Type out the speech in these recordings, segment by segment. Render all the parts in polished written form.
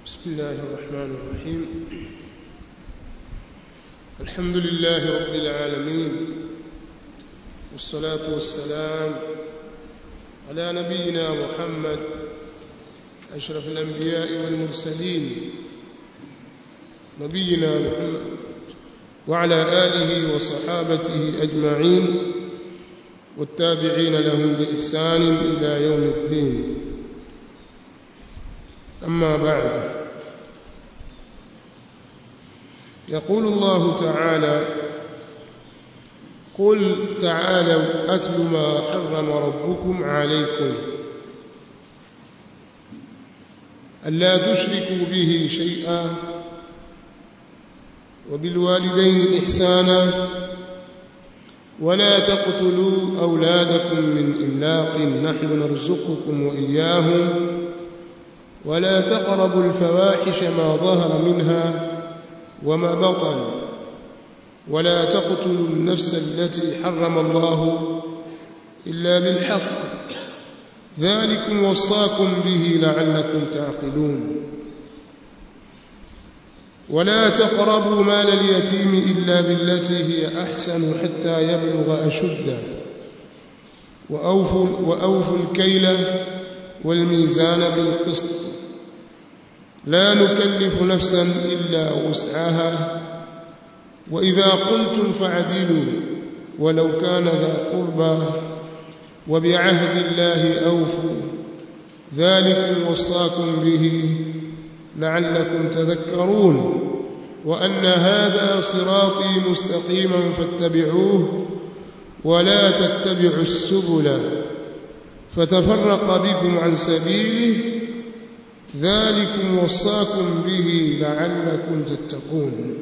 بسم الله الرحمن الرحيم. الحمد لله رب العالمين، والصلاة والسلام على نبينا محمد أشرف الأنبياء والمرسلين، نبينا محمد وعلى آله وصحابته أجمعين والتابعين لهم بإحسان إلى يوم الدين. أما بعد، يقول الله تعالى: قل تعالوا أتل ما حرم ربكم عليكم ألا تشركوا به شيئا وبالوالدين إحسانا ولا تقتلوا أولادكم من إملاق نحن نرزقكم وإياهم ولا تقربوا الفواحش ما ظهر منها وما بطن ولا تقتلوا النفس التي حرم الله إلا بالحق ذلكم وصاكم به لعلكم تعقلون ولا تقربوا مال اليتيم إلا بالتي هي أحسن حتى يبلغ أشده وأوفوا الكيل والميزان بالقسط لا نكلف نفسا إلا وسعها وإذا قلتم فعدلوا ولو كان ذا قربى وبعهد الله أوفوا ذلكم وصاكم به لعلكم تذكرون وأن هذا صراطي مستقيما فاتبعوه ولا تتبعوا السبل فتفرق بكم عن سبيله ذلكم وصاكم به لعلكم تتقون.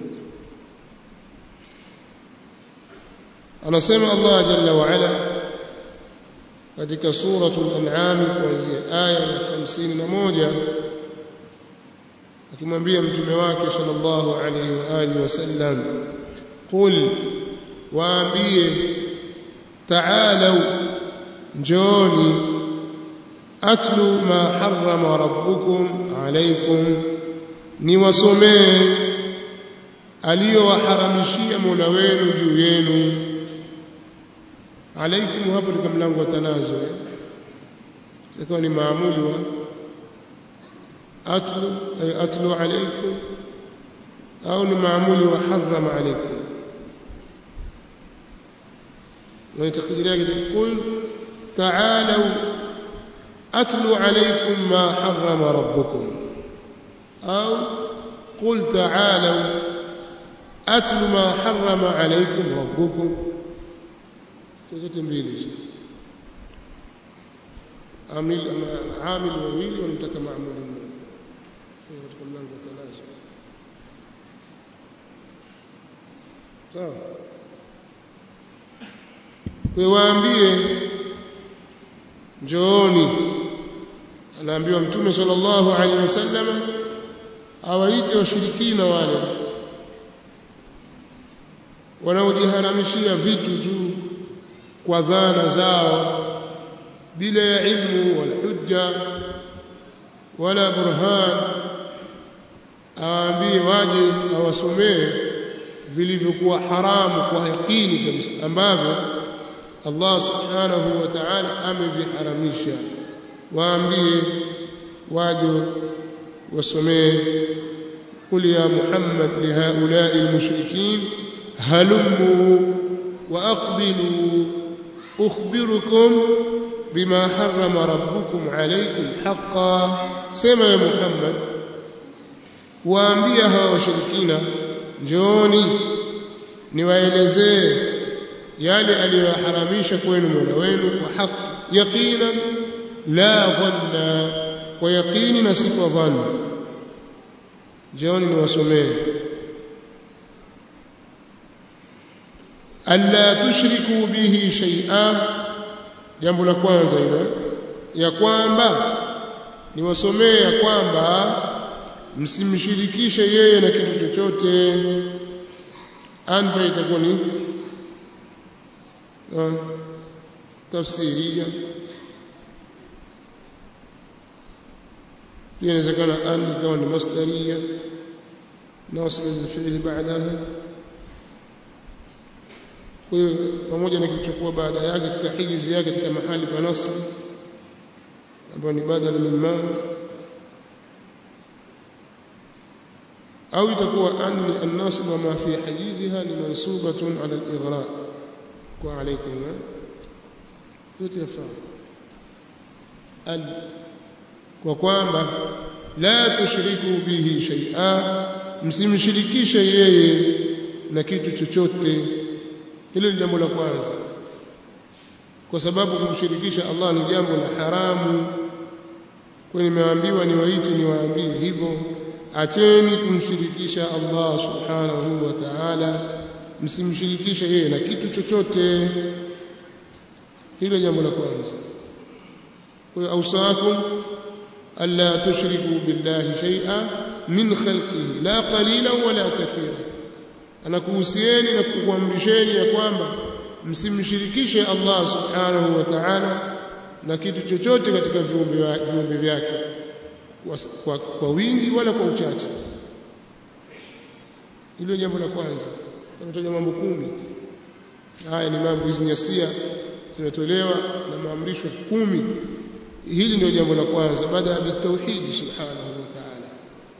anasema Allah jalla wa ala katika suratul an'am kuanzia aya ya 51 akimwambia mtume wake sallallahu alayhi wa alihi wasallam: qul, waambie, ta'alu, njoni, atlu ma harrama rabbukum alaykum, niwasomee aliyowaharamishia Mola wenu juu yenu. Alaykum hapo ni mlango wa tanazu, itakuwa ni maamuli wa atlu ay atlu alaykum au ni maamuli wa harrama alaykum. na takdiria qul ta'alu atlu alaykum ma harrama rabbukum au qul ta'alu atlu ma harrama alaykum rabbukum. zote mbili hizo, amil wawili wanataka maamuli mmoja katika mlango wa tanazu. sawa. Waambie njooni, anaambiwa mtume sallallahu alaihi wasallam awaite washirikina wale wanaojiharamishia vitu tu kwa dhana zao bila ya ilmu wala hujja wala burhan. Awaambie waje awasomee vilivyokuwa haramu kwa yakini kabisa ambavyo Allah subhanahu wa ta'ala ameviharamisha. Waambie waje wasomee: qul ya Muhammad li haula'i al-mushrikin halummu wa aqbilu ukhbirukum bima harrama rabbukum alaykum haqqan. Sema ya Muhammad, waambie hawa washirikina, njooni niwaelezee yale aliyoharamisha kwenu Mola wenu kwa haki, yaqinan la dhanna, kwa yaqini na si kwa dhanna. Njooni niwasomee alla tushriku bihi shay'a. Jambo la kwanza hilo, ya kwamba niwasomee ya kwamba msimshirikishe yeye na kitu chochote. Anpa itakuwa ni tafsiria pia inawezekana an ikawa ni masdaria nasib al-fi'l ba'daha. Kwa hiyo pamoja na kichukua baada yake katika hijizi yake katika mahali pa nasb ambapo ni badala min ma, au itakuwa an an-nasib wa ma fi hajiziha ni mansubatun ala al-ighra kwa alaykum yote yafaa an kwa kwamba la tushriku bihi shay'a, msimshirikishe yeye na kitu chochote. Hilo ni jambo la kwanza, kwa sababu kumshirikisha Allah ni jambo la haramu. Kwa nimeambiwa niwaite niwaambie hivyo, acheni kumshirikisha Allah subhanahu wa ta'ala, msimshirikishe yeye na kitu chochote. Hilo jambo la kwanza. Kwa hiyo ausakum alla tushriku billahi shay'a min khalqihi la qalilan wala kathira, anakuhusieni na kukuamrisheni ya kwamba msimshirikishe Allah subhanahu wa ta'ala na kitu chochote katika viumbe vyake kwa wingi wala kwa uchache. Hilo jambo la kwanza. Tunatoa mambo 10. Haya ni mambo hizi nyasia zimetolewa na maamrisho 10. Hili ndio jambo la kwanza baada ya tauhid subhanahu wa ta'ala,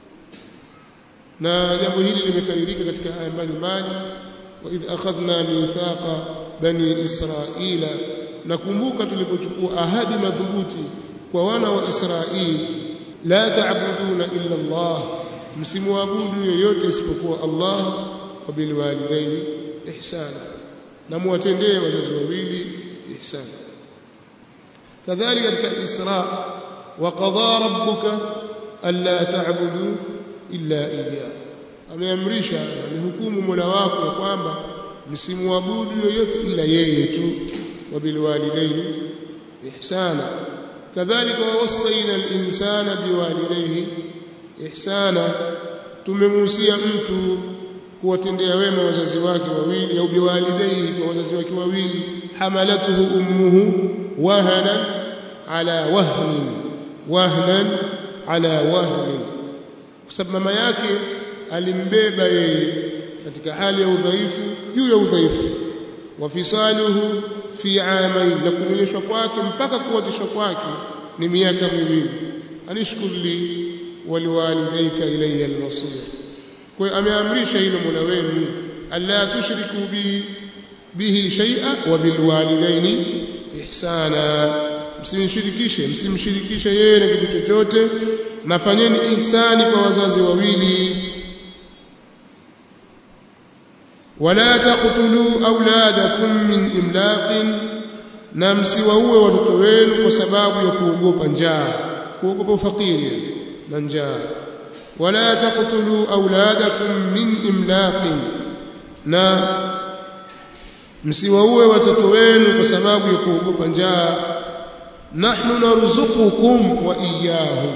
na jambo hili limekaririka katika aya mbalimbali. Wa idh akhadhna mithaqa bani israila, nakumbuka tulipochukua ahadi madhubuti kwa wana wa Israili, la ta'buduna illa Allah, msimwabudu yoyote isipokuwa Allah, wa bil walidaini ihsana, na muwatendee wazazi wawili ihsana. kadhalika katika Isra, wa qadha rabbuka alla ta'budu illa iyyah, ameamrisha na amehukumu Mola wako ya kwamba msimwabudu yoyote ila yeye tu, wa bil walidaini ihsana. kadhalika wasaina al-insana biwalidayhi ihsana, tumemuhusia mtu kuwatendea wema wazazi wake wawili, au biwalidayhi, kwa wazazi wake wawili. hamalatuhu ummuhu wahnan ala wahnin, kwa sababu mama yake alimbeba yeye katika hali ya udhaifu juu ya udhaifu. wa fisaluhu fi amain, na kunyonyeshwa kwake mpaka kuwatishwa kwake ni miaka 2. anishkur li wa liwalidayka ilayya al-masir. Kwa hiyo ameamrisha hilo Mola wenu, alla tushriku bihi shay'a wa bil walidaini ihsana, msimshirikishe yeye na kitu chochote, na fanyeni ihsani kwa wazazi wawili. wala taqtulu auladakum min imlaqin, na msiwaue watoto wenu kwa sababu ya kuogopa njaa, kuogopa ufakiri na njaa. wala taqtulu auladakum min imlaqin, na msiwaue watoto wenu kwa sababu ya kuogopa njaa. nahnu narzuqukum wa iyyahum,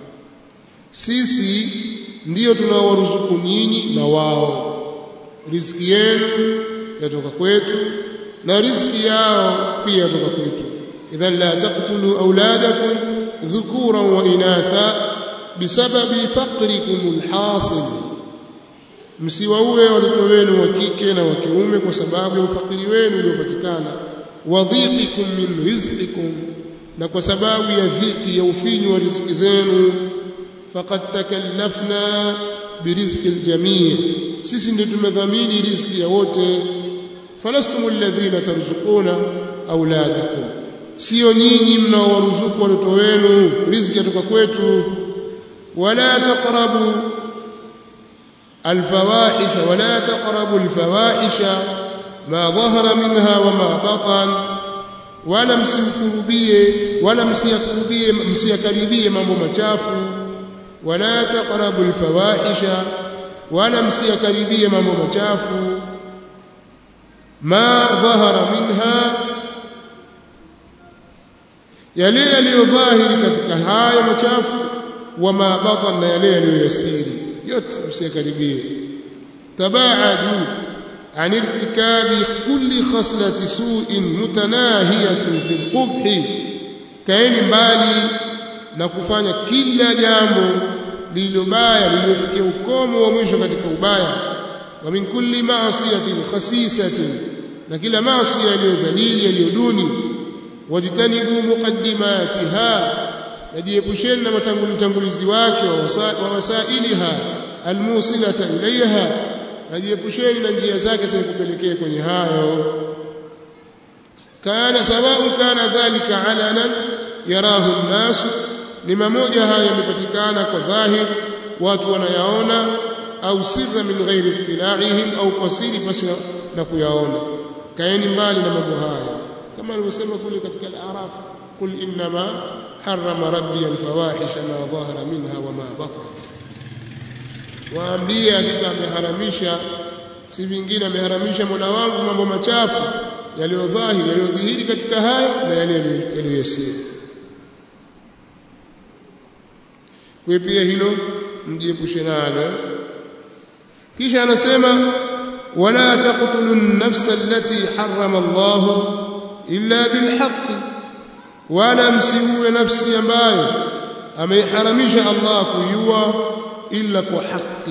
sisi ndiyo tunawaruzuku nyinyi na wao. Riziki yenu yatoka kwetu na riziki yao pia yatoka kwetu. idhan la taqtulu auladakum dhukuran wa inatha bisababi faqrikum alhasil, msiwaue watoto wenu wa kike na wa kiume kwa sababu ya ufakiri wenu uliopatikana. wa dhiqikum min rizqikum, na kwa sababu ya dhiki ya ufinyu wa riziki zenu. faqad takallafna birizqi aljamii, sisi ndio tumedhamini riziki ya wote. falastumul ladhina tarzuquna auladakum, sio nyinyi mnaowaruzuku watoto wenu, riziki kutoka kwetu. wala taqrabu alfawahisha, wala taqrabu alfawahisha ma dhahara minha wa ma batan, wala msiyakaribie mambo machafu. wala taqrabu alfawahisha, wala msiyakaribie mambo machafu. ma dhahara minha, yale yaliyodhahiri katika haya machafu. wa ma batan, na yale yaliyoyasiri yote msiyakaribie. tabaadu an irtikabi kulli khaslati su'in mutanahiyatin fil qubhi, kaeni mbali na kufanya kila jambo lililobaya lililofikia ukomo wa mwisho katika ubaya. Wa min kulli ma'siyatin khasisatin, na kila maasi yaliyodhalili yaliyoduni. Wajtanibu muqaddimatiha, najiepusheni na matangulizi wake wa wasailiha almusilata ilayha, najiepusheni na njia zake zinazopelekea kwenye hayo. Kana sababu kana dhalika alanan yarahu an-nas, ni mamoja haya yamepatikana kwa dhahir watu wanayaona, au sirra min ghairi ittila'ihim, au kwa siri basi na kuyaona. Kaeni mbali na mambo haya, kama alivyosema kule katika al-A'raf, qul innama harrama rabbi al-fawahisha ma dhahara minha wa ma batana, waambie hakika ameharamisha, si vingine ameharamisha Mola wangu mambo machafu yaliyodhihiri katika hayo na yale yaliyosiri. Kwa pia hilo mjiepushe nalo. Kisha anasema wala taqtulu an-nafsa allati harrama Allah illa bilhaqq, wala msiue nafsi ambayo ameiharamisha Allah kuiua illa kwa haki.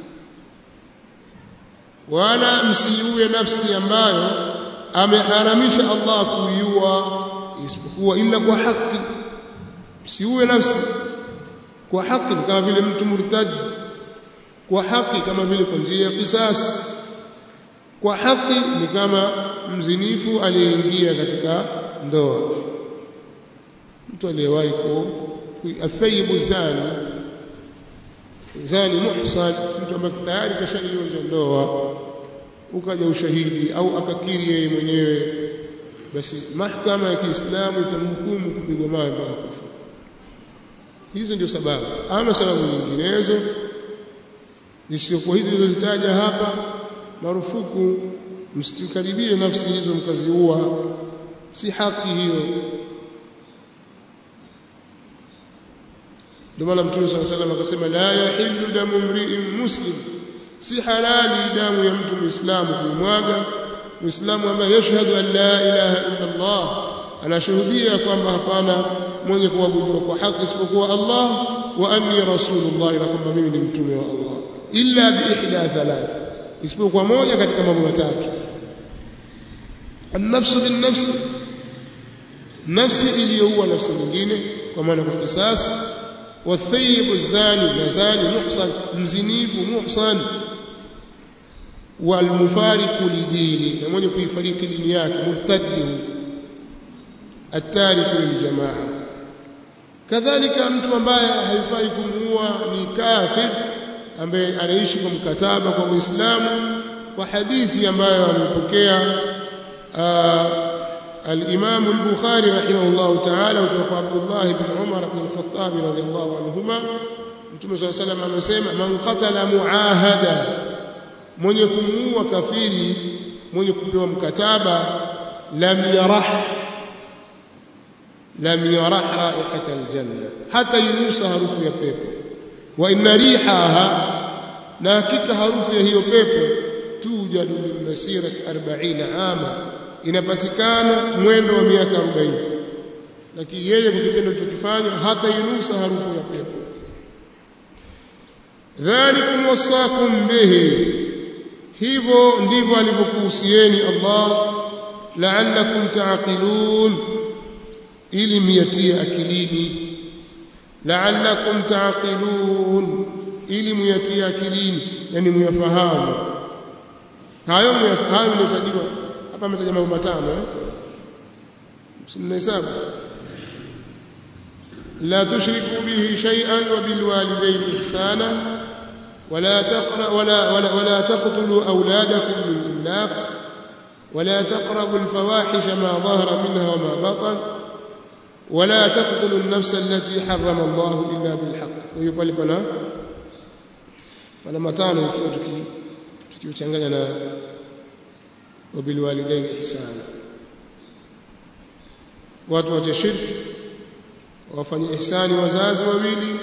Wala msiue nafsi ambayo ameharamisha Allah kuiua isipokuwa illa kwa haki. Msiue nafsi kwa haki, kama vile mtu murtad, kwa haki kama vile kwa njia ya qisas, kwa haki ni kama mzinifu aliyeingia katika ndoa, mtu aliyewahi athayibu zani muhsan, mtu ambaye tayari kashaionja ndoa, ukaja ushahidi au akakiri yeye mwenyewe, basi mahakama ya Kiislamu itamhukumu kupigwa mawe mpaka kufa. Hizo ndio sababu. Ama sababu nyinginezo zisizokuwa hizo zilizozitaja hapa, marufuku, msikaribie nafsi hizo mkaziua, si haki hiyo. Ndio maana Mtume صلى الله عليه وسلم akasema la yahillu damu mri'in muslim, si halali damu ya mtu Muislamu kuimwaga, Muislamu ambaye yashhadu an la ilaha illa Allah, anashuhudia kwamba hapana mwenye kuabudiwa kwa haki isipokuwa Allah, wa anni rasulullah, na kwamba mimi ni mtume wa Allah, illa bi ihda thalath, isipokuwa moja katika mambo matatu: an-nafsu bin-nafsi, nafsi iliyoua nafsi nyingine kwa maana kwa kisasi, wa thayyibu zani, na zani muhsan, mzinifu muhsan, wal mufariqu lidini, na mwenye kuifariki dini yake, murtaddi, atariku liljamaa. Kadhalika mtu ambaye haifai kumuua ni kafir ambaye anaishi kwa mkataba kwa Uislamu, kwa hadithi ambayo amepokea al-Imam al-Bukhari rahimahullah ta'ala kutoka Abdullah ibn Umar ibn al-Khattab radhiyallahu anhuma. Mtume صلى الله عليه وسلم amesema man qatala muahada, mwenye kumuua kafiri mwenye kupewa mkataba, lam yarah raihata aljanna, hata yunusa harufu ya pepo. Wa inna rihaha, na hakika harufu ya hiyo pepo, tujadu min masirati 40 ama, inapatikana mwendo wa miaka 40. Lakini yeye kwa kitendo alichokifanya hata yunusa harufu ya pepo. Dhalikum wasakum bihi, hivyo ndivyo alivyokuhusieni Allah, la'allakum ta'qilun, ili miyatie akilini. La'allakum ta'qilun, ili miyatie akilini, yani myafahamu hayo. Myafahamu ndio hapa ametaja mambo matano, msimhesabu. La tushriku bihi shay'an wa bil walidayni ihsana ولا تقتلوا أولادكم من إملاق ولا تقربوا الفواحش ما ظهر منها وما بطن ولا تقتلوا النفس التي حرم الله إلا بالحق. ويقول لنا فلما تانوا tukichanganya na wabilwalidaini ihsana, watu wache shirki, wafanye ihsani wazazi wawili,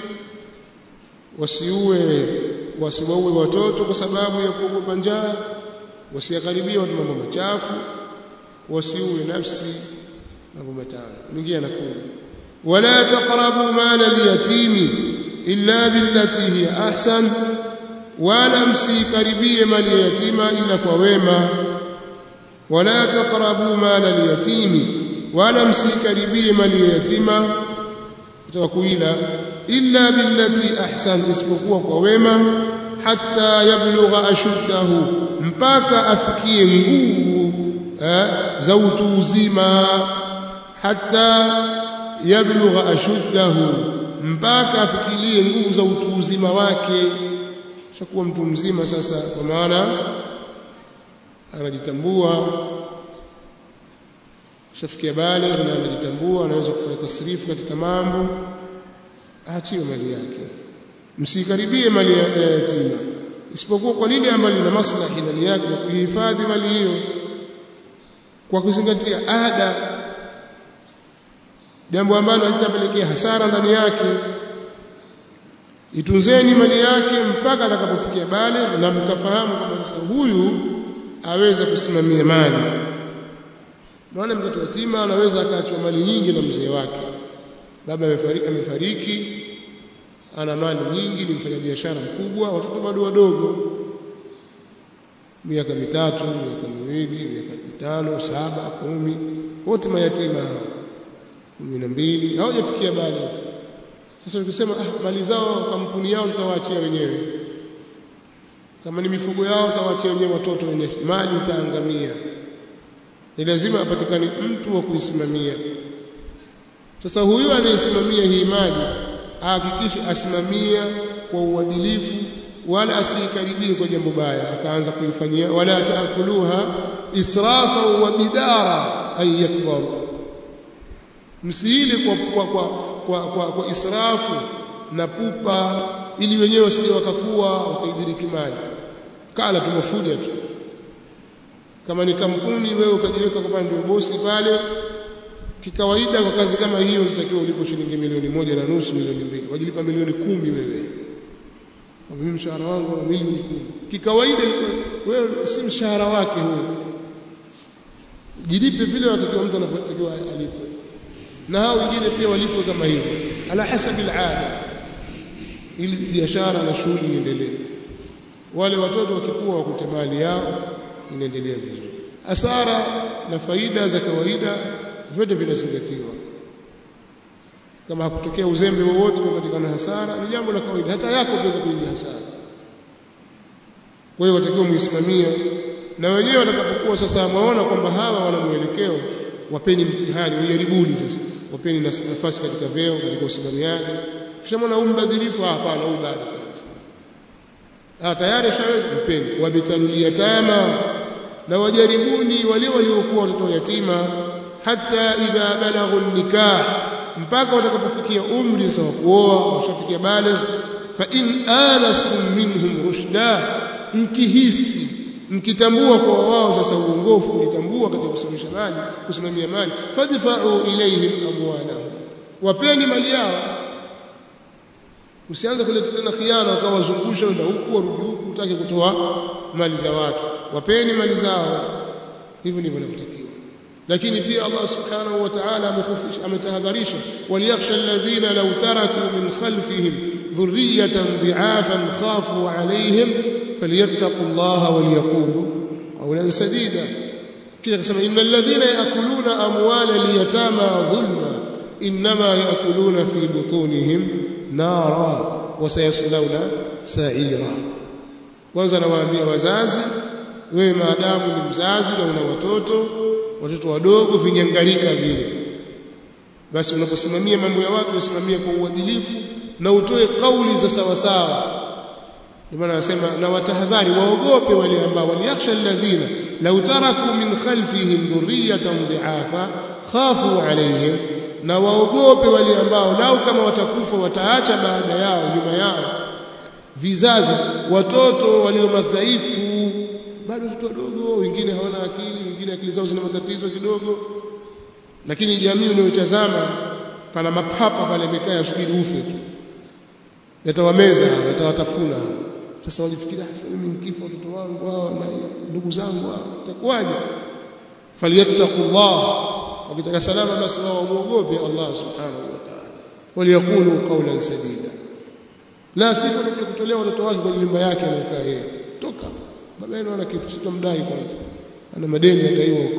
wasiwaue watoto kwa sababu ya kuogopa njaa, wasiyakaribia watu mambo machafu, wasiue nafsi, mambo matano. Mwingine anakuja ولا تقربوا مال اليتيم إلا بالتي هي أحسن ولا msikaribie mali ya yatima ila kwa wema ولا تقربوا مال اليتيم ولا msikaribie mali ya yatima itakuila illa billati ahsan isipokuwa kwa wema hatta yablugha ashuddahu mpaka afikie nguvu za utu uzima hatta yablugha ashuddahu mpaka afikirie nguvu za utu uzima wake shakuwa mtu mzima sasa kwa maana anajitambua shafikia baligh na anajitambua anaweza kufanya tasrifu katika mambo aachiwe mali yake msikaribie mali ya yatima isipokuwa kwa lile ambalo lina maslahi ndani yake kuhifadhi mali hiyo kwa kuzingatia ada jambo ambalo litapelekea hasara ndani yake itunzeni mali yake mpaka atakapofikia baligh na mkafahamu kwamba sasa huyu aweza kusimamia mali maana mtoto yatima anaweza akaachwa mali nyingi na mzee wake baba amefariki ana mali nyingi ni mfanyabiashara mkubwa watoto bado wadogo miaka 3 miaka 2 miaka 5 7 10 wote mayatima 12 hawajafikia baligh sasa ukisema mali zao kampuni yao tutawaachia wenyewe kama ni mifugo yao tutawaachia wenyewe watoto wenyewe mali itaangamia ni lazima apatikane mtu wa kuisimamia sasa huyu anayesimamia hii mali ahakikishe asimamia kwa uadilifu wala asikaribie kwa jambo baya akaanza kuifanyia wala taakuluha israfa wa bidara ay yakbaru msiile kwa israfu na pupa ili wenyewe wasije wakakuwa wakaidiriki mali kala tumefuja tu kama ni kampuni wewe ukajiweka kwa ndio bosi pale kikawaida kwa kazi kama hiyo unatakiwa ulipo shilingi milioni 1.5 milioni 2 wajilipa milioni 10 wewe kwa mimi mshahara wangu wa milioni 10 kikawaida wewe si mshahara wake huo jilipe vile watakiwa mtu anapotakiwa alipe na hao wengine pia walipwe kama hivyo ala hasabi alada ili biashara na shughuli iendelee wale watoto wakikua wakute mali yao inaendelea vizuri hasara na faida za kawaida vyote vinazingatiwa kama hakutokea uzembe wowote unapatikana hasara ni jambo la kawaida hata yako kuweza kuingia hasara kwa hiyo watakiwa muisimamie na wenyewe watakapokuwa sasa waona kwamba hawa wana mwelekeo wapeni mtihani wajaribuni sasa wapeni nafasi katika vyeo katika usimamiaji kisha mwana umbadhirifu hapana huyu bado tayari shaweza mpeni wabitalul yatama na wajaribuni wale waliokuwa watoto yatima hata idha balaghu nikah mpaka watakapofikia umri sawa kuoa washafikia baligh fa in anastum minhum rushda mkihisi mkitambua kwa wao sasa uongofu mkitambua katika kusimamisha mali kusimamia mali fadfa'u ilayhim amwalahum wapeni mali yao usianze kuleta tena khiana ukawazungusha ndio huku warudi huku utake kutoa mali za watu wapeni mali zao hivyo ndivyo inavyotakiwa lakini pia Allah subhanahu wa ta'ala amekufisha ametahadharisha waliyakhsha alladhina law taraku min khalfihim dhurriyatan dhi'afan khafu alayhim falyattaqullaha waliyaqulu qawlan sadida kisha akasema innal ladhina ya'kuluna amwala al-yatama dhulma inma ya'kuluna fi butunihim nara wa sayaslawna sa'ira kwanza nawaambia wazazi wewe maadamu ni mzazi na una watoto wadogo vinyangarika vile basi unaposimamia mambo ya watu usimamie kwa uadilifu na utoe kauli za sawa sawa ndio maana anasema na watahadhari waogope wale ambao waliakhsha alladhina law taraku min khalfihim dhurriyatan dhi'afa khafu alayhim na waogope wale ambao lau kama watakufa wataacha baada yao nyuma yao vizazi watoto walio madhaifu bado watoto wadogo wengine hawana akili wengine akili zao zina matatizo kidogo lakini jamii unayotazama pana mapapa pale amekaa yasubiri ufe tu yatawameza yatawatafuna sasa wajifikiria sasa mimi nikifa watoto wangu wao na ndugu zangu wao itakuwaje falyattaqullah wakitaka salama basi wao muogope Allah subhanahu wa ta'ala waliyaqulu qawlan sadida, la sivyo ndio kutolea watoto wake kwenye nyumba yake anakaa yeye. Toka baba yenu ana kitu, sitamdai kwanza, ana madeni adaiwa huko,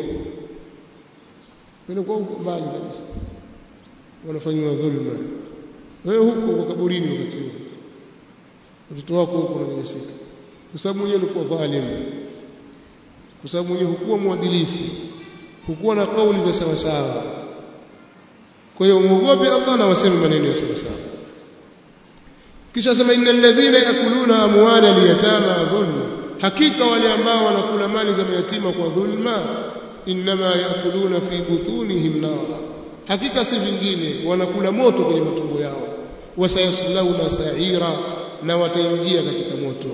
kwa huko mbali kabisa, wanafanywa dhulma. Wewe huko kwa kaburini wakati huo, watoto wako huko wananyanyasika, kwa sababu mwenyewe ulikuwa dhalimu, kwa sababu mwenyewe hukuwa mwadilifu, hukuwa na kauli za sawa sawa. Kwa hiyo muogope Allah na waseme maneno ya sawa sawa. Kisha sema innal ladhina yakuluna amwala liyatama dhulma, hakika wale ambao wanakula mali za mayatima kwa dhulma, inma yakuluna fi butunihim nara, hakika si vingine wanakula moto kwenye matumbo yao. Wasayaslawna sa'ira, na wataingia katika moto.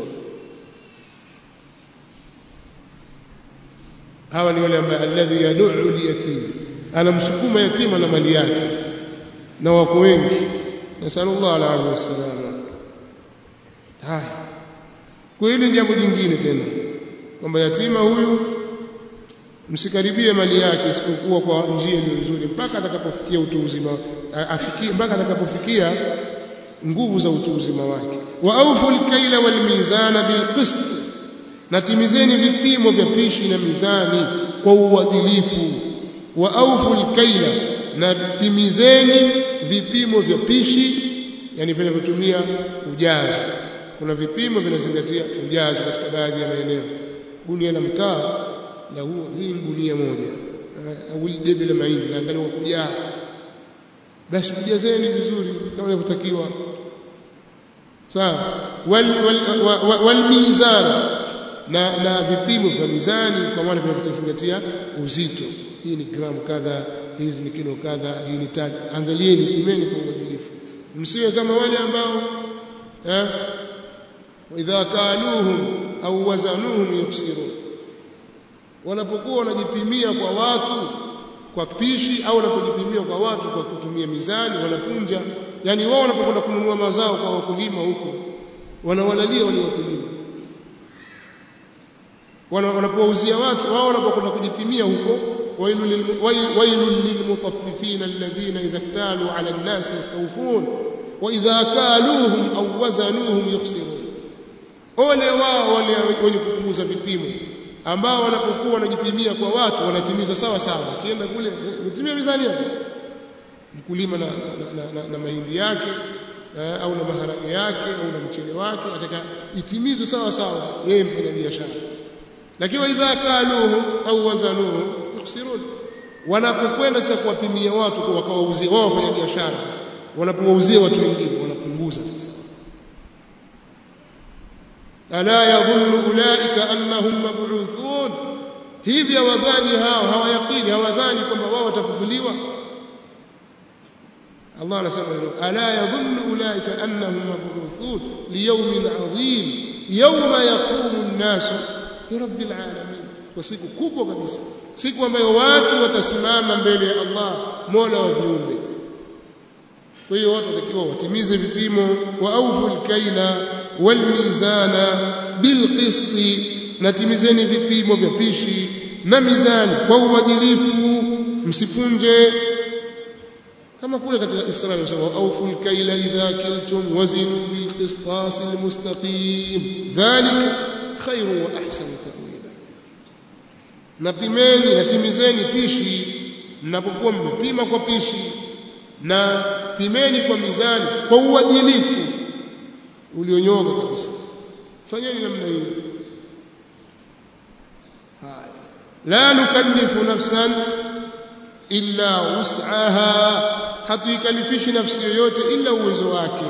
Hawa ni wale ambao alladhi yad'u al-yatim, anamsukuma yatima na mali yake, na wako wengi. Nasallallahu alayhi wasallam. Haya, kwa hili ni jambo jingine tena, kwamba yatima huyu msikaribie mali yake isipokuwa kwa njia iliyo nzuri, mpaka atakapofikia utu uzima, mpaka atakapofikia nguvu za utu uzima wake. Wa awful kaila wal mizana bil qist, na timizeni vipimo vya pishi na mizani kwa uadilifu. Wa awful kaila, na timizeni vipimo vya pishi, yani vinavyotumia ujazo. Kuna vipimo vinazingatia ujazo katika baadhi ya maeneo. Gunia la mkaa na hii gunia moja, au debe la mahindi naangalia kujaa, basi jazeni vizuri kama inavyotakiwa, sawa. Wal mizan, na vipimo vya mizani, kwa maana vinavyozingatia uzito. Hii ni gramu kadha, hizi ni kilo kadha, hii ni tani. Angalieni, pimeni kwa uadilifu, msiwe kama wale ambao idha kaluhum au wazanuhum yukhsirun, wanapokuwa wanajipimia kwa watu kwa pishi, au wanapojipimia kwa watu kwa kutumia mizani, wanapunja. Yani wao wanapokwenda kununua mazao kwa wakulima huko, wanawalalia wale wakulima. Wanapouzia watu, wao wanapokwenda kujipimia huko, wailul lilmutaffifin alladhina idha iktalu ala an-nas yastawfun wa idha kaluhum au wazanuhum yukhsirun. Ole wao wale wenye kupunguza vipimo, ambao wanapokuwa wanajipimia kwa watu wanatimiza sawa sawa. Akienda kule mtimia mizani yake, mkulima na mahindi yake au na maharage yake au na mchele wake, ataka itimizwe sawa sawa, yeye mfanya biashara. Lakini idha kaluhu au wazanuhu yukhsirun, wanapokwenda sasa kuwapimia watu kwa wakawauzia wao wafanya biashara, sasa wanapowauzia watu wengine wanapunguza sasa. Ala yadhunnu ulaika annahum mab'uthun, hivi hawadhani hao, hawayaqini, hawadhani kwamba wao watafufuliwa. Allah anasema ala yadhunnu ulaika annahum mab'uthun liyawmin 'adhim yawma yaqumu an-nasu li rabbil alamin, kwa siku kubwa kabisa, siku ambayo watu watasimama mbele ya Allah, Mola wa viumbe. Kwa hiyo watu watakiwa watimize vipimo. Wa awful kaila wal mizana bil qisti, na timizeni vipimo vya pishi na mizani kwa uadilifu, msipunje. Kama kule katika Isra inasema awful kaila idha kiltum wazinu bil qistas al mustaqim dhalika khairu wa ahsanu ta'wila, na pimeni na timizeni pishi mnapokuwa mmepima kwa pishi, na pimeni kwa mizani kwa uadilifu ulionyoka kabisa. Fanyeni namna hiyo. Haya, la nukallifu nafsan illa wus'aha, hatukalifishi nafsi yoyote ila uwezo wake.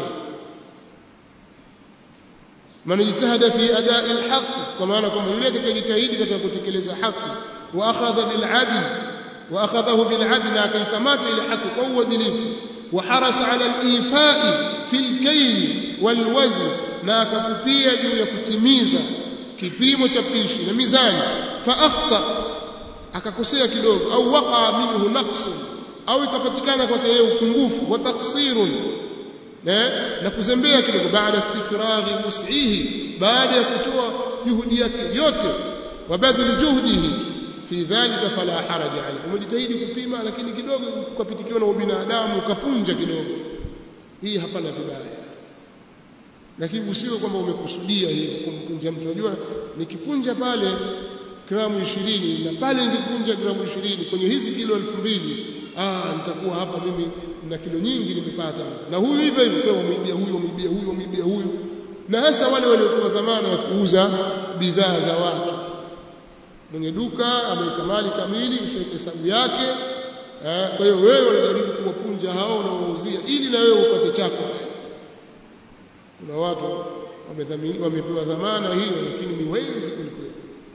Man jitahada fi ada'i al-haqq, kwa maana kwamba yule atakayejitahidi katika kutekeleza haki, wa akhadha bil 'adl, wa akhadhahu bil 'adl, akaikamata ile haki kwa uadilifu, wa harasa 'ala al-ifa'i fi al-kayl wal wazn, na akakupia juu ya kutimiza kipimo cha pishi na mizani. Fa akhta, akakosea kidogo, au waqa minhu naqsun, au ikapatikana kwake yeye upungufu, wa taqsirun, na kuzembea kidogo, baada istifraghi wus'ihi, baada ya kutoa juhudi yake yote, wa badli juhdihi fi dhalika fala haraja alayhi. Umejitahidi kupima, lakini kidogo ukapitikiwa na ubinadamu, ukapunja kidogo, hii hapana vibaya, lakini usiwe kwamba umekusudia hiyo kumpunja mtu. Unajua nikipunja pale gramu 20 na pale ningepunja gramu 20 kwenye hizi kilo 2000, nitakuwa hapa mimi na kilo nyingi nimepata, na huyu hivyo hivyo kwa umebia huyu, na hasa wale waliokuwa dhamana ya kuuza bidhaa za watu. Mwenye duka ameweka mali kamili, ushaweka hesabu yake. Kwa hiyo wewe unajaribu kuwapunja hao unaowauzia ili na wewe upate chako. Kuna watu wamepewa dhamana hiyo, lakini ni wezi kweli,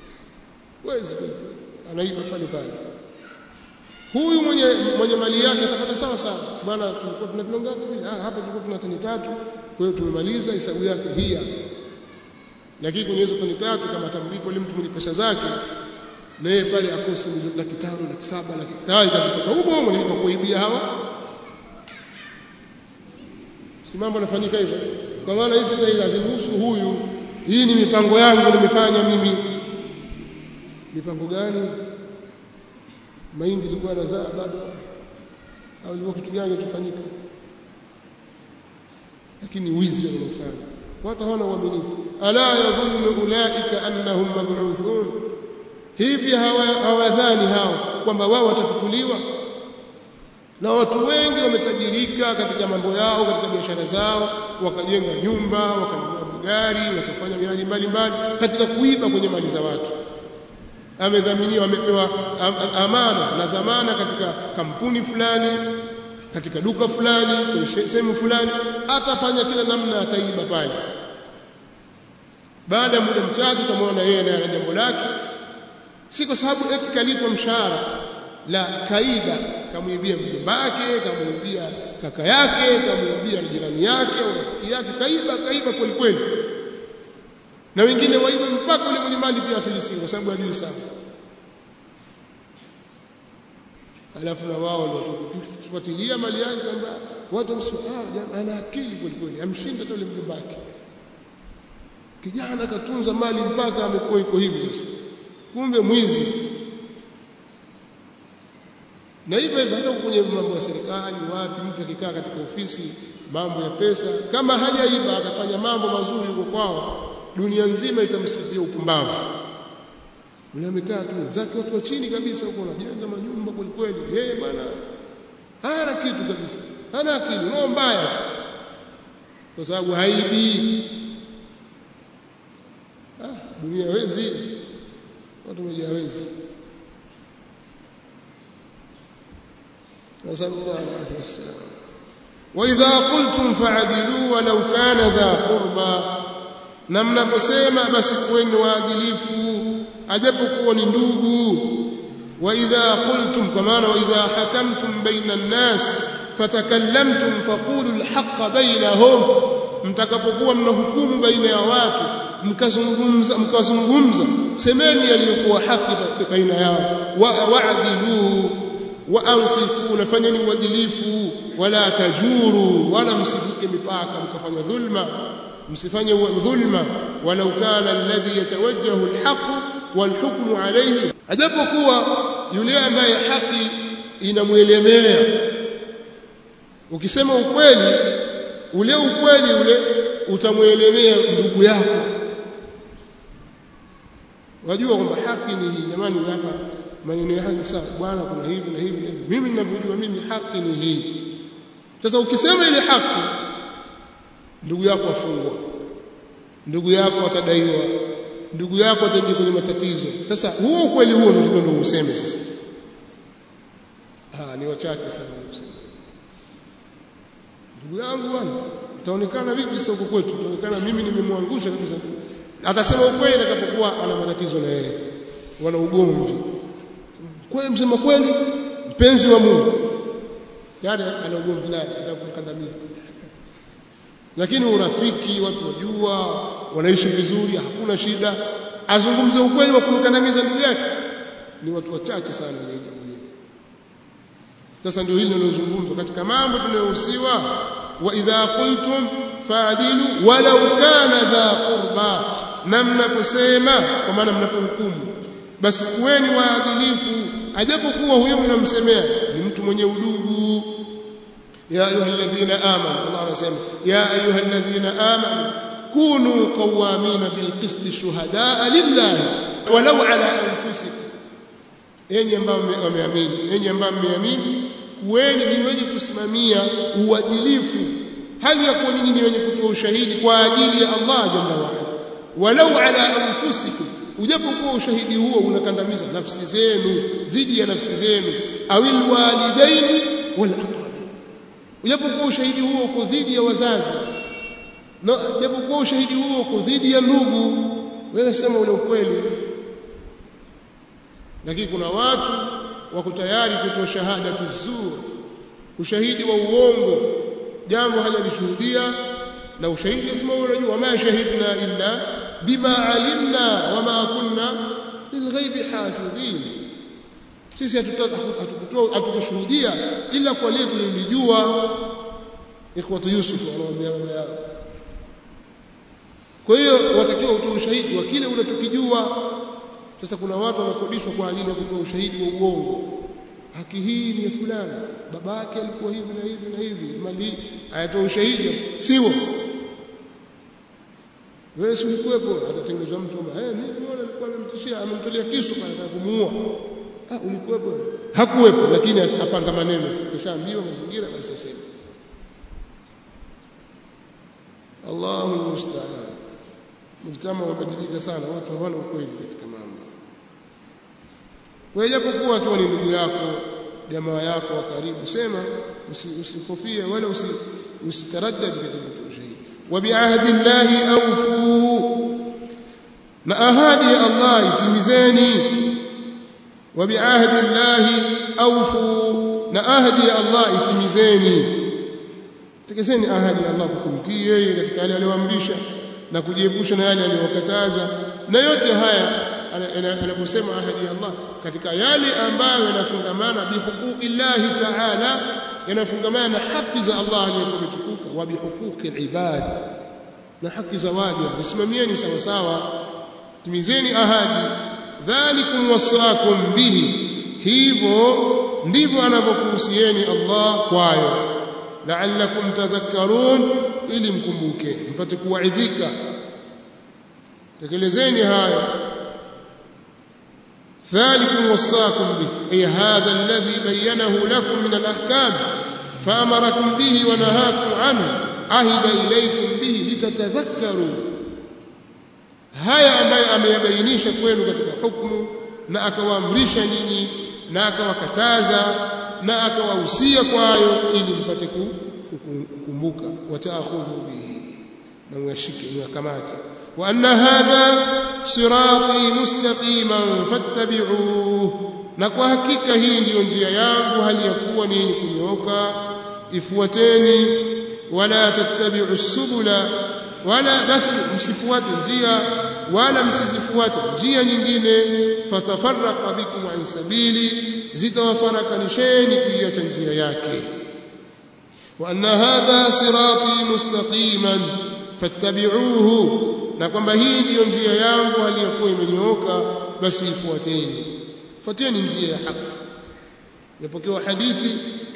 anaiba pale. Huyu mwenye mali yake atapata sawa sawa, bwana tulikuwa tuna kilo ngapi hivi, hapa tulikuwa tuna tani 3, kwa hiyo tumemaliza hesabu yake hii hapa. Lakini kwenye hizo tani 3 kama atamlipo ile mtu mwenye pesa zake, na yeye pale akosi 500,000, 700,000, tayari kasipata humo nilipo kuibia hawa. Si mambo yanafanyika hivyo. Kwa maana hizi sasa hizi hazimuhusu huyu. Hii ni mipango yangu nimefanya mimi. Mipango gani? Mahindi ilikuwa yanazaa bado au ilikuwa kitu gani tufanyike? Lakini wizi wanaofanya watu hawana uaminifu. Ala yadhunnu ulaika annahum mab'uthun, hivi hawadhani hao kwamba wao watafufuliwa? Na watu wengi wametajirika katika mambo yao, katika biashara zao, wakajenga nyumba, wakanunua magari, wakafanya miradi mbalimbali katika kuiba kwenye mali za watu. Amedhaminiwa, amepewa amana na dhamana katika kampuni fulani, katika duka fulani, kwenye sehemu fulani, atafanya kila namna ataiba pale. Baada ya muda mchache tutamwona yeye naye ana jambo lake, si kwa sababu eti kalipwa mshahara, la kaiba, kamuibia mjomba wake, kamuibia kaka yake, kamuibia jirani yake au rafiki yake, kaiba kweli kweli. Na wengine waiba mpaka yule mwenye mali pia afilisika kwa sababu hajui sana. Alafu na wao ndio tukifuatilia mali yake kwamba watu ana akili kweli kweli, amshinda hata yule mjomba wake. Kijana katunza mali mpaka amekuwa iko hivi sasa. Kumbe mwizi. Na hivyo hata kwenye mambo ya serikali, wapi mtu akikaa katika ofisi mambo ya pesa, kama hajaiba akafanya mambo mazuri huko kwao, dunia nzima itamsifia upumbavu. Yule amekaa tu zake watu wa chini kabisa huko wanajenga manyumba kweli kweli, yeye bwana hana kitu kabisa, hana akili, roho mbaya tu, kwa sababu haibi. Dunia wezi, watu wamejawezi. Nasallallahu alayhi wasallam. Wa idha qultum fa'adilu walau kana dha qurba, na mnaposema basi kuweni waadilifu ajapokuwa ni ndugu. Wa idha qultum, kwa maana wa idha hakamtum baina an-nas fatakallamtum faqulu al-haqqa bainahum, mtakapokuwa mnahukumu baina ya watu mkazungumza semeni yaliyokuwa haki baina yao. Wa'adilu wa ansifu, nafanyeni uadilifu, wala tajuru, wala msivuke mipaka mkafanya dhulma, msifanye dhulma. Walau kana alladhi yatawajjahu alhaq walhukmu alayhi, ajapokuwa yule ambaye haki inamuelemea, ukisema ukweli ule utamuelemea ndugu yako. Wajua kwamba haki ni hii, jamani, hapa maneno ya haki sawa bwana, kuna hivi na hivi, mimi ninavyojua mimi haki ni hii. Sasa ukisema ile haki, ndugu yako afungwa, ndugu yako atadaiwa, ndugu yako ataingia kwenye matatizo. Sasa huo ukweli huo ndio useme sasa. Ni wachache sana useme. Ndugu yangu bwana, itaonekana vipi sasa huko kwetu? Itaonekana mimi nimemwangusha kabisa. Atasema ukweli atakapokuwa ana matatizo na yeye, wana ugomvi. Kweli msema kweli, mpenzi wa Mungu, tayari ana ugomvi naye, atakumkandamiza. Lakini urafiki, watu wajua, wanaishi vizuri, hakuna shida, azungumze ukweli wa kumkandamiza ndugu yake, ni watu wachache sana wenye jambo hili. Sasa ndio hili linalozungumzwa katika mambo tunayohusiwa. Wa idha qultum fa'dilu walau kana dha qurba, na mnaposema, kwa maana mnapohukumu, basi kuweni waadilifu ajapokuwa huyo mnamsemea ni mtu mwenye udugu. ya ayyuhalladhina amanu, Allah anasema ya ayyuhalladhina amanu kunu qawamina bilqisti shuhadaa lillahi walau ala anfusikum, enyi ambao mmeamini kuweni ni wenye kusimamia uadilifu hali ya kuwa nyinyi ni wenye kutoa ushahidi kwa ajili ya Allah jalla wa ala, walau ala anfusikum, ujapokuwa ushahidi huo unakandamiza nafsi zenu dhidi ya nafsi zenu, awil walidaini wal aqrabin, ujapokuwa ushahidi huo uko dhidi ya wazazi na ujapokuwa ushahidi huo uko dhidi ya ndugu, wewe sema ule ukweli. Lakini kuna watu wako tayari kutoa shahada tuzur, ushahidi wa uongo, jambo hajalishuhudia na ushahidi lazima unajua, wama shahidna illa bima alimna wama kunna lilghaibi hafidhin, sisi hatukushuhudia ila kwa lile tulilijua. Ikhwatu Yusuf anawaambia baba yao, kwa hiyo watakiwa utoe ushahidi wa kile unachokijua. Sasa kuna watu wanakodishwa kwa ajili ya kutoa ushahidi wa uongo, haki hii ni ya fulani, baba yake alikuwa hivi na hivi na hivi, mali ayatoa ushahidi sio wewe. Si ulikuwepo? Atatengenezwa mtu kwamba mimi nimeona alikuwa amemtishia, amemtolea kisu pale na kumuua. Ulikuwepo? Hakuwepo, lakini apanga maneno, kishaambiwa mazingira basi asema. Allahu musta'an. Mtama wabadilika sana, watu hawana ukweli katika mambo. Wewe japokuwa akiwa ni ndugu yako, jamaa yako wa karibu, sema, usifofie wala usitaraddad katika ushahidi. Wa bi'ahdi Allahi awfu, na ahadi ya Allah itimizeni. Wa bi'ahdi Allahi awfu, na ahadi ya Allah itimizeni. Tekelezeni ahadi ya Allah kumtii yeye katika yale aliyoamrisha na kujiepusha na yale aliyokataza. Na yote haya anaposema ahadi ya Allah katika yale ambayo yanafungamana bihuquqi llahi ta'ala, yanafungamana na haki za Allah aliyetukuka, wa bihuquqi alibad, na haki za waja zisimamieni sawa sawa, timizeni ahadi. Dhalikum wasaakum bihi, hivyo ndivyo anavyokuhusieni Allah kwayo, la'allakum tadhakkarun, ili mkumbuke mpate kuwaidhika. Tekelezeni hayo. ذلكم وصاكم به أي هذا الذي بينه لكم من الأحكام فأمركم به ونهاكم عنه عهد إليكم به لتتذكروا. haya ambayo ameyabainisha kwenu katika hukumu, na akawaamrisha nyinyi na akawakataza na akawahusia kwayo, ili mpate kukumbuka. Wataakhudhu bihi, na mwashike mwakamate. Wa anna hadha sirati mustaqiman fattabi'uhu, na kwa hakika hii ndiyo njia yangu hali ya kuwa ni kunyooka, ifuateni. Wala tattabi'u subula, wala basi msifuate njia wala msizifuate njia nyingine. Fatafarraqa bikum an sabili, zitawafarakanisheni kuiacha njia yake. Wa anna hadha sirati mustaqiman fattabi'uhu, na kwamba hii ndiyo njia yangu hali ya kuwa imenyooka, basi ifuateni, fuateni njia ya haki. Imepokewa hadithi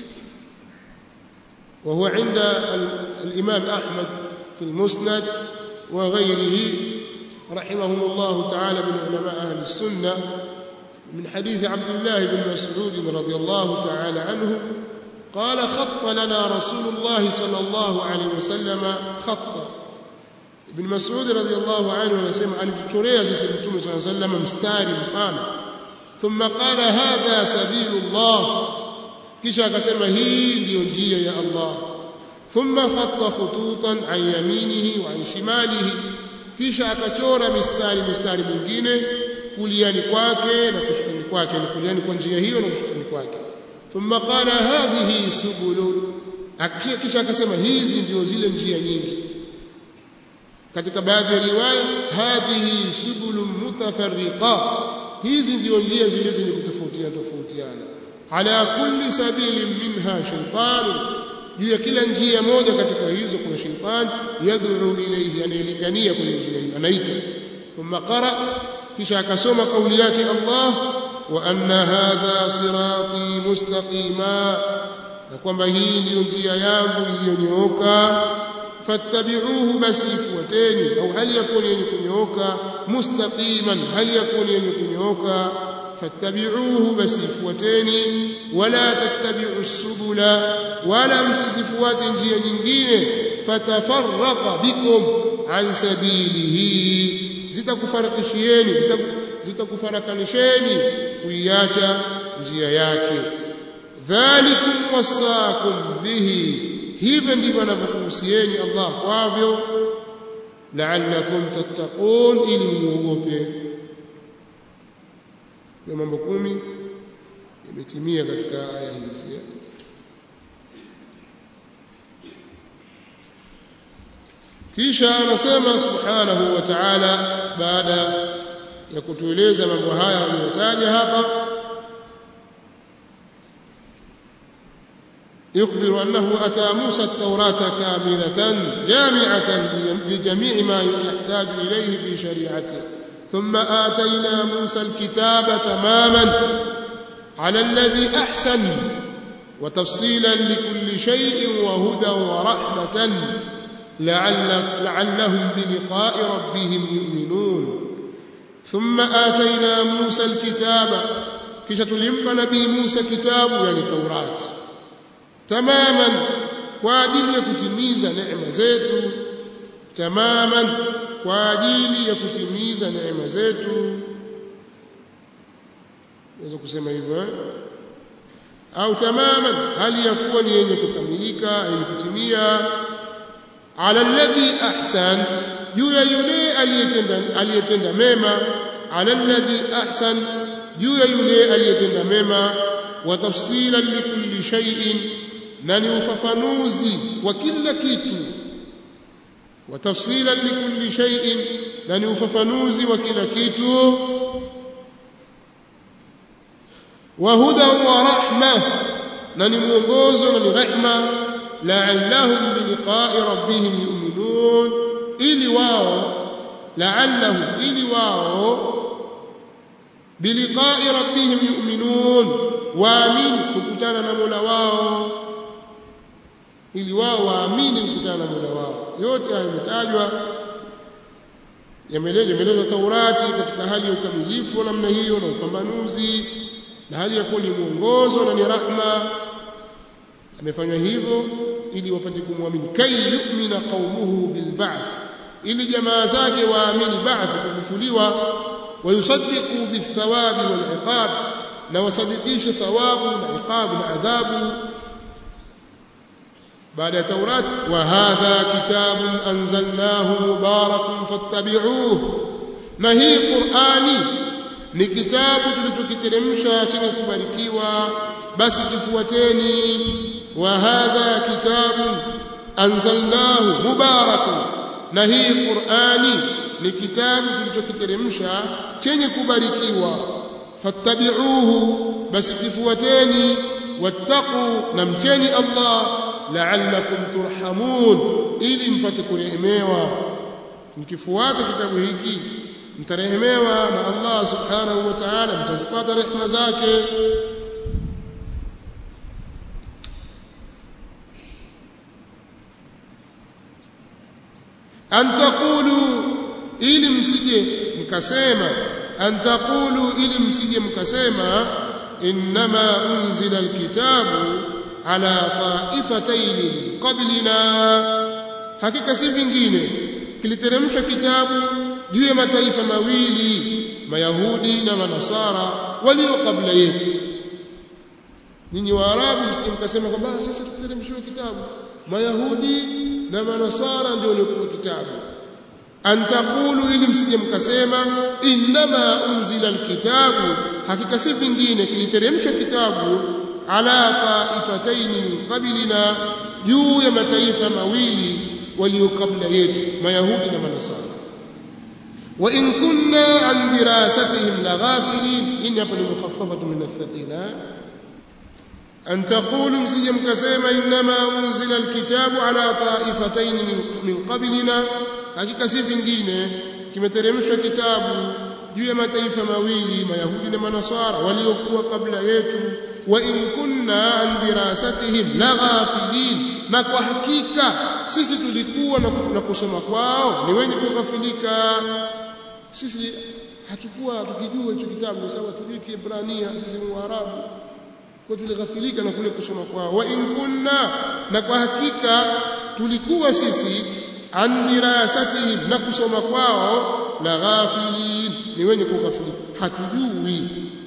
wa huwa inda al-Imam Ahmad fi al-Musnad wa ghayrihi rahimahumullah ta'ala min ulama ahli as-sunnah, min hadith Abdullah ibn Mas'ud radiyallahu ta'ala anhu قال خط لنا رسول الله صلى الله عليه وسلم خطا. Ibn Mas'ud radhiyallahu anhu anasema alituchorea sisi Mtume صلى الله عليه وسلم mstari mpana. Thumma qala hadha sabilullah, kisha akasema hii ndiyo njia ya Allah. Thumma khatta khututan an yaminihi wa an shimalihi, kisha akachora mistari mingine kuliani kwake na kushotoni kwake, na kuliani kwa njia hiyo na kushotoni kwake. Thumma qala hadhihi subulun, kisha akasema hizi ndio zile njia nyingi. Katika baadhi ya riwaya hadhihi subulun mutafarriqa, hizi ndio njia zile zenye kutofautiana. Ala kulli sabilin minha shaytan, juu ya kila njia moja katika hizo kuna shaytan, yad'u ilayhi, anayelingania kwenye njia hiyo, anaita. Thumma qara, kisha akasoma kauli yake Allah, wa anna hadha sirati mustaqima, na kwamba hii ndiyo njia yangu iliyonyooka, fattabi'uhu, basi ifuateni, au hali yakuni yenye kunyooka, mustaqiman, hali yakuni yenye kunyooka, fattabi'uhu, basi ifuateni, wala tattabi'u subula, wala msizifuate njia nyingine, fatafarraqa bikum an sabilihi, zitakufarakanishieni kuiacha njia yake. Dhalikum wasaakum bihi, hivyo ndivyo anavyokuhusieni Allah kwavyo, la'allakum tattaqun, ili muogope. Na mambo 10 yametimia katika aya hizi. Kisha anasema subhanahu wa ta'ala, baada ya kutueleza mambo haya aliyotaja hapa, يخبر أنه أتى موسى التوراة كاملة جامعة لجميع ما يحتاج إليه في شريعته، ثم آتينا موسى الكتاب تماما على الذي أحسن وتفصيلا لكل شيء وهدى ورحمة لعلهم بلقاء ربهم يؤمنون. ثم آتينا موسى الكتاب، kisha tulimpa nabii Musa kitabu, yani Taurati, tamaman, kwa ajili ya kutimiza neema zetu, tamaman, kwa ajili ya kutimiza neema zetu. Naweza kusema hivyo au tamaman, hali ya kuwa ni yenye kukamilika, yenye kutimia. Ala alladhi ahsan, juu ya yule aliyetenda mema, ala alladhi ahsan, juu ya yule aliyetenda mema, wa tafsilan likulli shay'in, na ni ufafanuzi wa kila kitu, wa tafsilan likulli shay'in, na ni ufafanuzi wa kila kitu, wa huda wa rahma, na ni mwongozo na ni rehma, la'allahum biliqa'i rabbihim yu'minun, ili wao, la'allahum, ili wao, biliqa'i rabbihim yu'minun, waamini kukutana na Mola wao, ili wao waamini kukutana na Mola wao. Yote hayo yametajwa, yameelezwa Taurati katika hali ya ukamilifu wa namna hiyo na upambanuzi, na hali ya kuwa ni mwongozo na ni rahma. Amefanywa hivyo ili wapate kumwamini, kay yu'mina qaumuhu bilba'th, ili jamaa zake waamini ba'th, kufufuliwa, wayusaddiqu bithawabi waliqab, na wasadikishe thawabu na iqabu na adhabu. baada ya Taurati, wa hadha kitabun anzalnahu mubarakun fattabi'uhu, na hii Qur'ani ni kitabu tulichokiteremsha chenye kubarikiwa, basi kifuateni. Wa hadha kitabun anzalnahu mubarakun, na hii Qur'ani ni kitabu tulichokiteremsha chenye kubarikiwa, fattabi'uhu, basi kifuateni, wattaqu, na mcheni Allah, la'allakum turhamun, ili mpate kurehemewa. Mkifuata kitabu hiki mtarehemewa na Allah subhanahu wa ta'ala, mtazipata rehema zake. Antaqulu, ili msije mkasema, antaqulu, ili msije mkasema, innama unzila alkitabu ala taifatayn qablina, hakika si vingine kiliteremsha kitabu juu ya mataifa mawili, Mayahudi na Manasara, walio kabla yetu. Ninyi Waarabu mkasema kwamba sasa tuteremshiwe kitabu, Mayahudi na Manasara ndio waliokuwa kitabu. Antaqulu, ili msije mkasema, innama unzila alkitabu, hakika si vingine kiliteremsha kitabu, ala taifatayn qablina, juu ya mataifa mawili walio kabla yetu, Mayahudi na Manasara. Wa in kunna an dirasatihim laghafilin, in hapa ni mukhaffafatu min athqila. An taqulu, msije mkasema, innama unzila alkitabu ala taifatayn min qablina, hakika si vingine kimeteremshwa kitabu juu ya mataifa mawili mayahudi na manasara waliokuwa kabla yetu wa in kunna an dirasatihim laghafilin na kwa hakika sisi tulikuwa na kusoma kwao ni wenye kughafilika sisi hatakuwa tukijua hicho kitabu kwa sababu tujui Kiebrania sisi ni Waarabu kwa tulighafilika na kule kusoma kwao wa in kunna na kwa hakika tulikuwa sisi an dirasatihim na kusoma kwao la ghafilin ni wenye kughafilika hatujui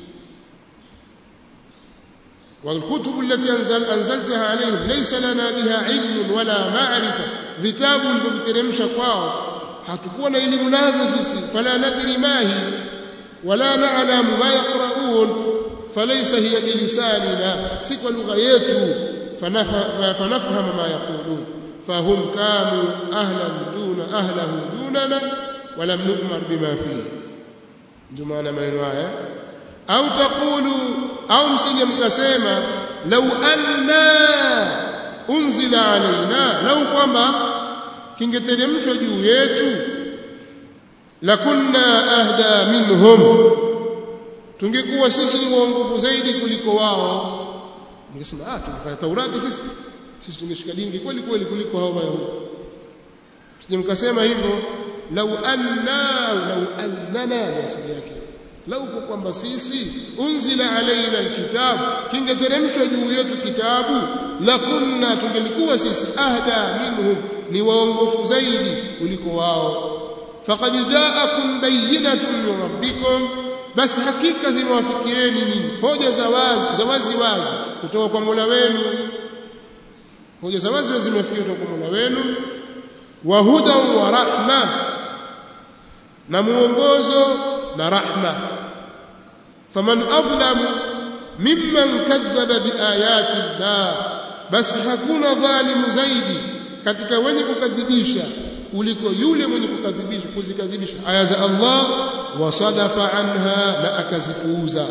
والكتب التي أنزلتها عليهم ليس لنا بها علم ولا معرفة vitabu vilivyoteremsha kwao hatakuwa na elimu nazo sisi fala nadri mahi wala na'lamu ma yaqra'un falaysa hiya bilisanina si kwa lugha yetu fanafhamu ma yaqulun fahum kanu ahlahu dunana walam nu'mar bima fihi ndio maana maneno haya au taqulu au msije mkasema law anna unzila alaina law kwamba kingeteremshwa juu yetu la kunna ahda minhum tungekuwa sisi ni waongofu zaidi kuliko wao ningesema tungepata Taurati sisi tungeshika dini kweli kuliko hao Wayahudi msije mkasema hivyo law annana asili yake lau kwamba sisi unzila alaina alkitab kingeteremshwa juu yetu kitabu la kunna tungelikuwa sisi ahda minhum ni waongofu zaidi kuliko wao faqad ja'akum bayyinatun min rabbikum bas hakika zimewafikieni nini hoja za wazi kutoka kwa Mola wenu hoja za wazi zimewafikia kutoka kwa Mola wenu wa hudan wa rahma na muongozo na rahma faman adlamu mimman kadhaba biayati llah basi hakuna dhalimu zaidi katika wenye kukadhibisha kuliko yule mwenye kuzikadhibisha aya za Allah wasadafa anha na akazipuuza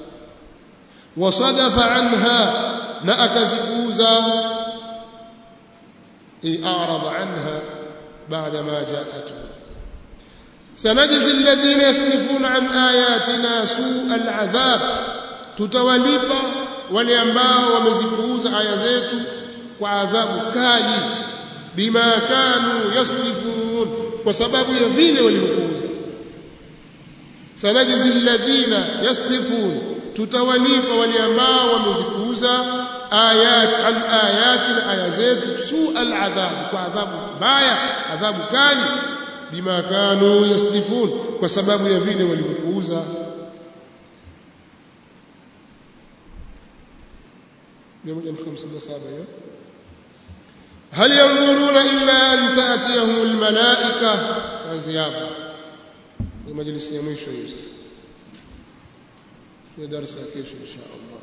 a'rada anha ba'da ma ja'atuhu سنجزي الذين يصدفون عن آياتنا سوء العذاب tutawalipa wale ambao wamezipuuza aya zetu kwa adhabu kali bima kanu yasdifun kwa sababu ya vile walivyopuuza sanajzi alladhina yasdifun tutawalipa wale ambao wamezipuuza ayatina aya zetu su'al adhab kwa adhabu mbaya adhabu kali bima kanu yasdifun kwa sababu ya vile walivyopuuza 157 hal yanzuruna illa an ta'tiyahum almalaika faziyaba ni majlisi ya mwisho hiyo sasa ni darasa kesho insha Allah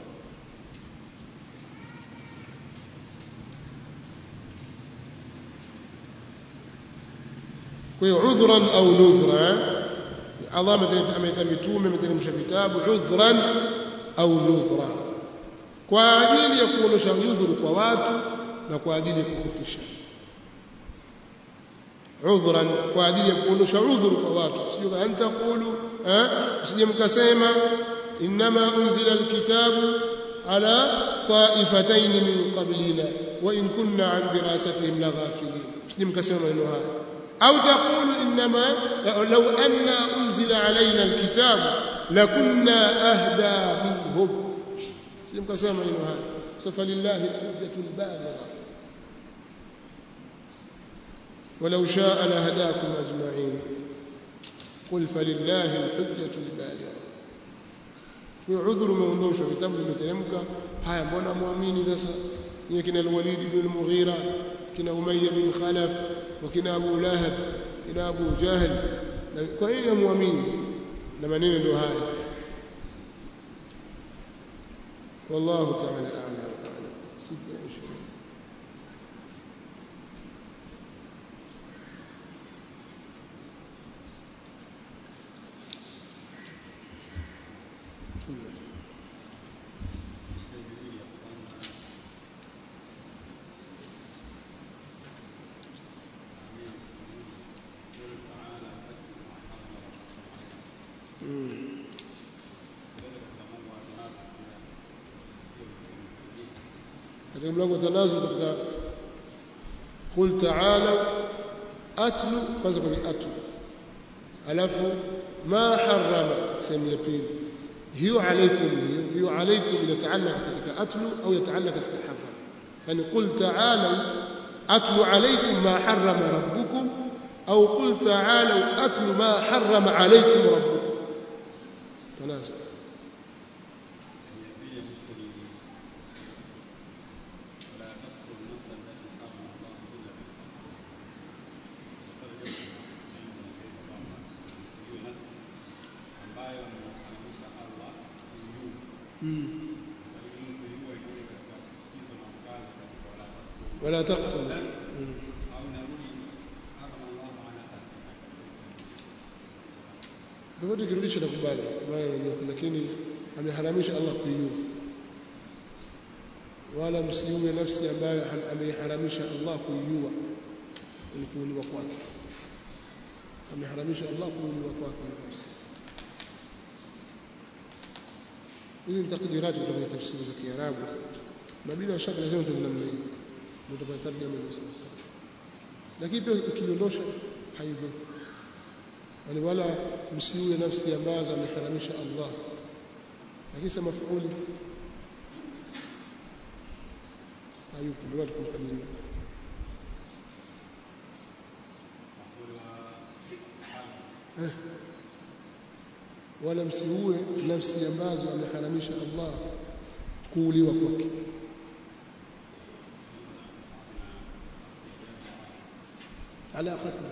kwa udhran au nudhra Allah ameita mitume ameteremsha vitabu udhran au nudhra kwa ajili ya kuonesha udhuru kwa watu na kwa ajili ya kukhufisha udhran kwa ajili ya kuonesha udhuru kwa watu sio anta qulu usije mkasema inma unzila alkitabu ala ta'ifatayn min qablina wa in kunna an dirasatihim laghafilin usije mkasema maneno haya أو تقول إنما لو أن أنزل علينا الكتاب لكنا أهدى منهم سيمكن سامع هذا فلله الحجة البالغة ولو شاء لهداكم أجمعين قل فلله الحجة البالغة وعذر موندوش vitabu vimeteremka haya mbona muamini sasa ni kina al-Walid ibn al-Mughira kina Umayya bin Khalaf wakina Abu Lahab kina Abu Jahl kwa nini muamini na maneno ndio haya sasa wallahu ta'ala a'lam 26 Amin. katika mlango wa tanazul katika qul ta'alu atlu kwanza kwenye atlu alafu ma harrama sehemu ya pili hiyo alaykum inataallaq katika atlu au yataallaq katika harram yani qul ta'alu atlu alaykum ma harrama rabbukum au qul ta'alu atlu ma harrama alaykum rabbukum tanazul ولا تقتل Bado kirudisha nakubali maana ni lakini ameharamisha Allah kuiua wala msiume nafsi ambayo ameharamisha Allah kuiua ni kuuliwa kwake ameharamisha Allah kuuliwa kwake hizi ni takdirati kutoka tafsiri za Kiarabu na bila shaka lazima tunamna hii mtapata tarjuma ya sasa lakini pia ukiondosha haivyo yani wala msiue nafsi ambazo ameharamisha Allah lakini sema mafuuli hayupo ndio tukumkadiria wala msiue nafsi ambazo ameharamisha Allah kuuliwa kwake على قتلها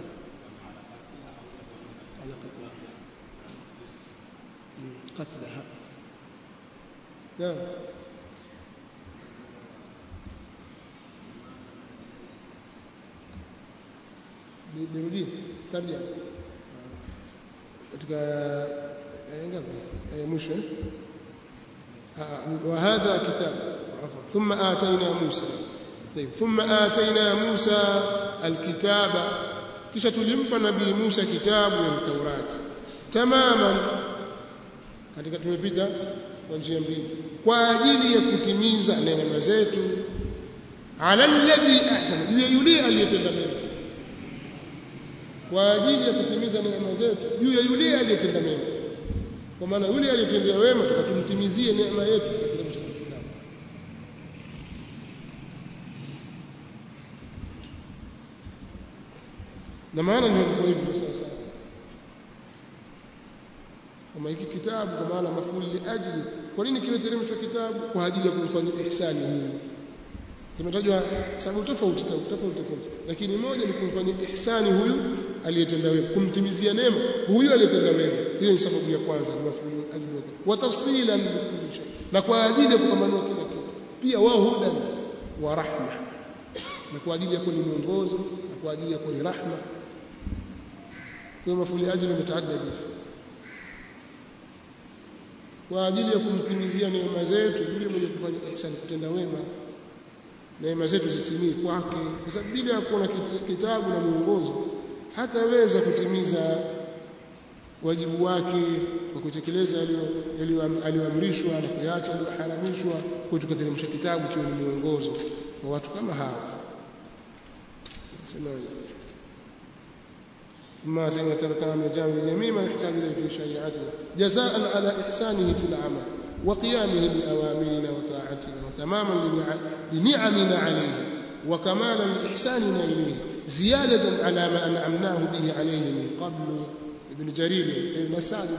قتلها نعم نريد ترجع katika mwisho وهذا كتاب ثم آتينا موسى طيب ثم آتينا موسى الكتاب kisha tulimpa nabii Musa kitabu ya Taurati tamaman katika tumepita kwa njia mbili kwa ajili ya kutimiza neema zetu ala alladhi ahsana yule aliyetenda mema kwa ajili ya kutimiza neema zetu juu ya yule aliyetenda mema kwa maana yule aliyetendea wema tukatumtimizie neema yetu katika kitabu na maana ndio kwa hivyo sasa kama hiki kitabu kwa maana mafuli ajili kwa nini kimeteremshwa kitabu kwa ajili ya kumfanyia ihsani huyu tumetajwa sababu tofauti lakini moja ni kumfanyia ihsani huyu aliyetenda wema kumtimizia neema huyu aliyetenda wema hiyo ni sababu ya kwanza ni mafuli ajili wa tafsilan na kwa ajili ya kupambanua kila kitu pia wa hudan wa rahma na kwa ajili ya kuni mwongozo na kwa ajili ya kuni rahma kwa mafuli ajili mtaaddid kwa ajili ya kumtimizia neema zetu yule mwenye kufanya ihsan kutenda wema neema zetu zitimie kwake kwa sababu bila ya kuwa na kitabu na mwongozo hataweza kutimiza wajibu wake kwa kutekeleza aliyoamrishwa na kuacha aliyoharamishwa kwa tukateremsha kitabu kiwe ni mwongozo kwa watu kama hawa nasema ما زين تركنا من جامع اليمين ما يحتاج إليه في شريعته جزاء على إحسانه في العمل وقيامه بأوامرنا وطاعتنا وتماما لنعمنا عليه وكمالا لإحساننا إليه زيادة على ما أنعمناه به عليه من قبل ابن جرير ابن سعد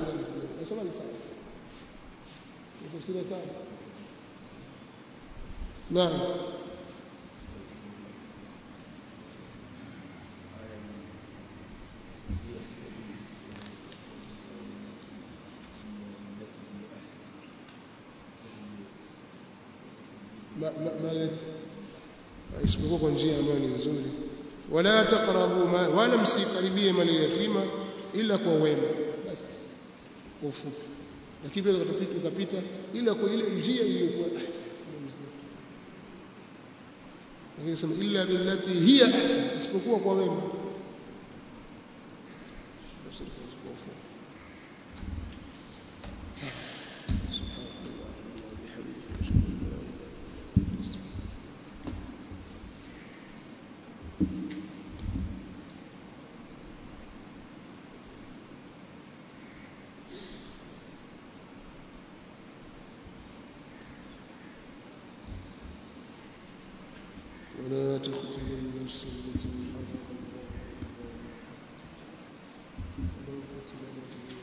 نعم isipokuwa kwa njia ambayo ni nzuri wala taqrabu wala msikaribie mali yatima ila kwa wema basi kwa ufupi lakini pia ukapita ila kwa ile njia iliyokuwa ahsan lakini sema illa billati hiya ahsan isipokuwa kwa wema تقتل النفس التي حرم الله